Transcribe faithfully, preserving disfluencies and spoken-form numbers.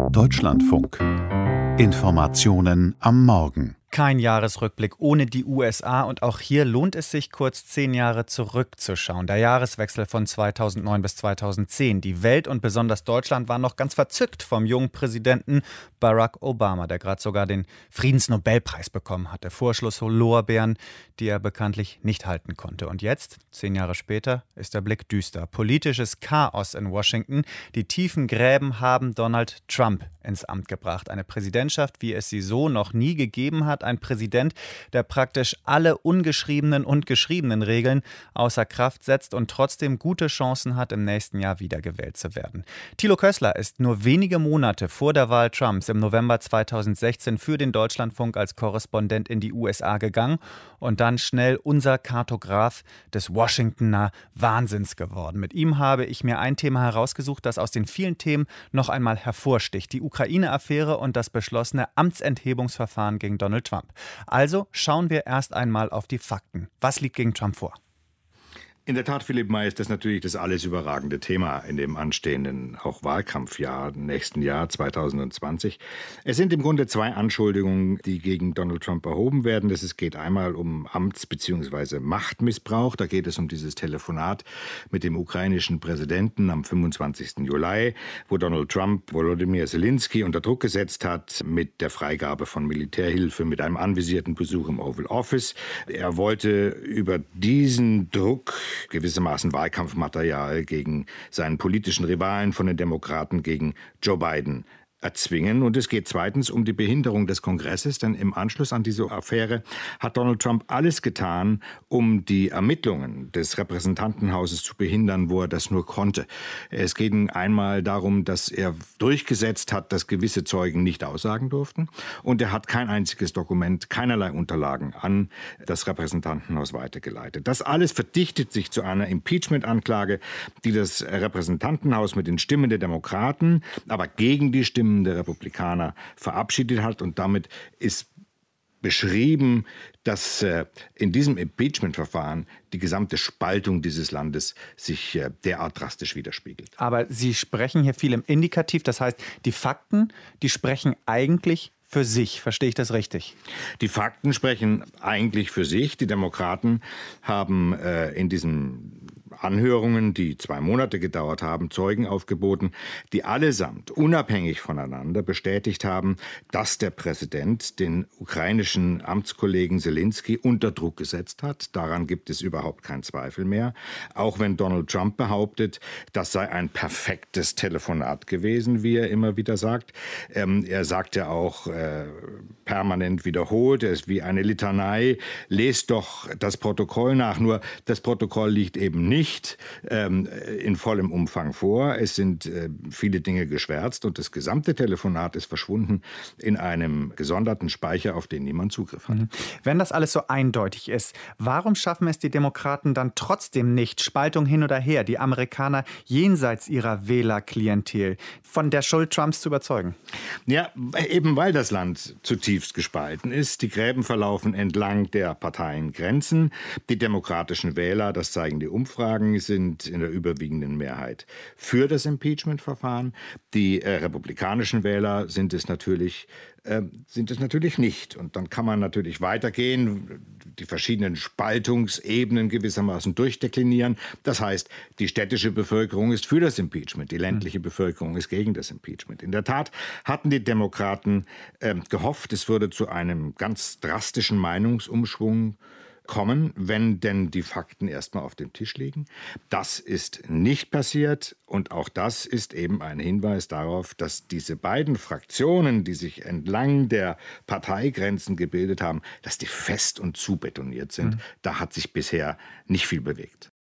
Deutschlandfunk. Informationen am Morgen. Kein Jahresrückblick ohne die U S A und auch hier lohnt es sich, kurz zehn Jahre zurückzuschauen. Der Jahreswechsel von zweitausendneun bis zweitausendzehn. Die Welt und besonders Deutschland waren noch ganz verzückt vom jungen Präsidenten Barack Obama, der gerade sogar den Friedensnobelpreis bekommen hatte. Vorschusslorbeeren, die er bekanntlich nicht halten konnte. Und jetzt, zehn Jahre später, ist der Blick düster. Politisches Chaos in Washington. Die tiefen Gräben haben Donald Trump ins Amt gebracht. Eine Präsidentschaft, wie es sie so noch nie gegeben hat. Ein Präsident, der praktisch alle ungeschriebenen und geschriebenen Regeln außer Kraft setzt und trotzdem gute Chancen hat, im nächsten Jahr wiedergewählt zu werden. Thilo Kössler ist nur wenige Monate vor der Wahl Trumps im November zweitausendsechzehn für den Deutschlandfunk als Korrespondent in die U S A gegangen und dann schnell unser Kartograf des Washingtoner Wahnsinns geworden. Mit ihm habe ich mir ein Thema herausgesucht, das aus den vielen Themen noch einmal hervorsticht. Die Ukraine-Affäre und das beschlossene Amtsenthebungsverfahren gegen Donald Trump. Also schauen wir erst einmal auf die Fakten. Was liegt gegen Trump vor? In der Tat, Philipp May, ist das natürlich das alles überragende Thema in dem anstehenden auch Wahlkampfjahr, nächsten Jahr zweitausendzwanzig. Es sind im Grunde zwei Anschuldigungen, die gegen Donald Trump erhoben werden. Es geht einmal um Amts- bzw. Machtmissbrauch. Da geht es um dieses Telefonat mit dem ukrainischen Präsidenten am fünfundzwanzigsten Juli, wo Donald Trump Volodymyr Zelensky unter Druck gesetzt hat mit der Freigabe von Militärhilfe, mit einem anvisierten Besuch im Oval Office. Er wollte über diesen Druck gewissermaßen Wahlkampfmaterial gegen seinen politischen Rivalen von den Demokraten, gegen Joe Biden, erzwingen. Und es geht zweitens um die Behinderung des Kongresses, denn im Anschluss an diese Affäre hat Donald Trump alles getan, um die Ermittlungen des Repräsentantenhauses zu behindern, wo er das nur konnte. Es ging einmal darum, dass er durchgesetzt hat, dass gewisse Zeugen nicht aussagen durften, und er hat kein einziges Dokument, keinerlei Unterlagen an das Repräsentantenhaus weitergeleitet. Das alles verdichtet sich zu einer Impeachment-Anklage, die das Repräsentantenhaus mit den Stimmen der Demokraten, aber gegen die Stimmen der Republikaner verabschiedet hat, und damit ist beschrieben, dass äh, in diesem Impeachment-Verfahren die gesamte Spaltung dieses Landes sich äh, derart drastisch widerspiegelt. Aber Sie sprechen hier viel im Indikativ, das heißt, die Fakten, die sprechen eigentlich für sich. Verstehe ich das richtig? Die Fakten sprechen eigentlich für sich. Die Demokraten haben äh, in diesen Anhörungen, die zwei Monate gedauert haben, Zeugen aufgeboten, die allesamt unabhängig voneinander bestätigt haben, dass der Präsident den ukrainischen Amtskollegen Zelensky unter Druck gesetzt hat. Daran gibt es überhaupt keinen Zweifel mehr. Auch wenn Donald Trump behauptet, das sei ein perfektes Telefonat gewesen, wie er immer wieder sagt. Ähm, er sagt ja auch äh, permanent wiederholt, er ist wie eine Litanei. Lest doch das Protokoll nach. Nur das Protokoll liegt eben nicht ähm, in vollem Umfang vor. Es sind äh, viele Dinge geschwärzt und das gesamte Telefonat ist verschwunden in einem gesonderten Speicher, auf den niemand Zugriff hat. Wenn das alles so eindeutig ist, warum schaffen es die Demokraten dann trotzdem nicht, Spaltung hin oder her, die Amerikaner jenseits ihrer Wählerklientel von der Schuld Trumps zu überzeugen? Ja, eben weil das Land zutiefst gespalten ist. Die Gräben verlaufen entlang der Parteiengrenzen. Die demokratischen Wähler, das zeigen die Umfragen, sind in der überwiegenden Mehrheit für das Impeachment-Verfahren. Die äh, republikanischen Wähler sind es natürlich äh, sind es natürlich nicht. Und dann kann man natürlich weitergehen, die verschiedenen Spaltungsebenen gewissermaßen durchdeklinieren. Das heißt, die städtische Bevölkerung ist für das Impeachment, die ländliche Bevölkerung ist gegen das Impeachment. In der Tat hatten die Demokraten äh, gehofft, es würde zu einem ganz drastischen Meinungsumschwung kommen, wenn denn die Fakten erstmal auf dem Tisch liegen. Das ist nicht passiert, und auch das ist eben ein Hinweis darauf, dass diese beiden Fraktionen, die sich entlang der Parteigrenzen gebildet haben, dass die fest und zubetoniert sind. Mhm. Da hat sich bisher nicht viel bewegt.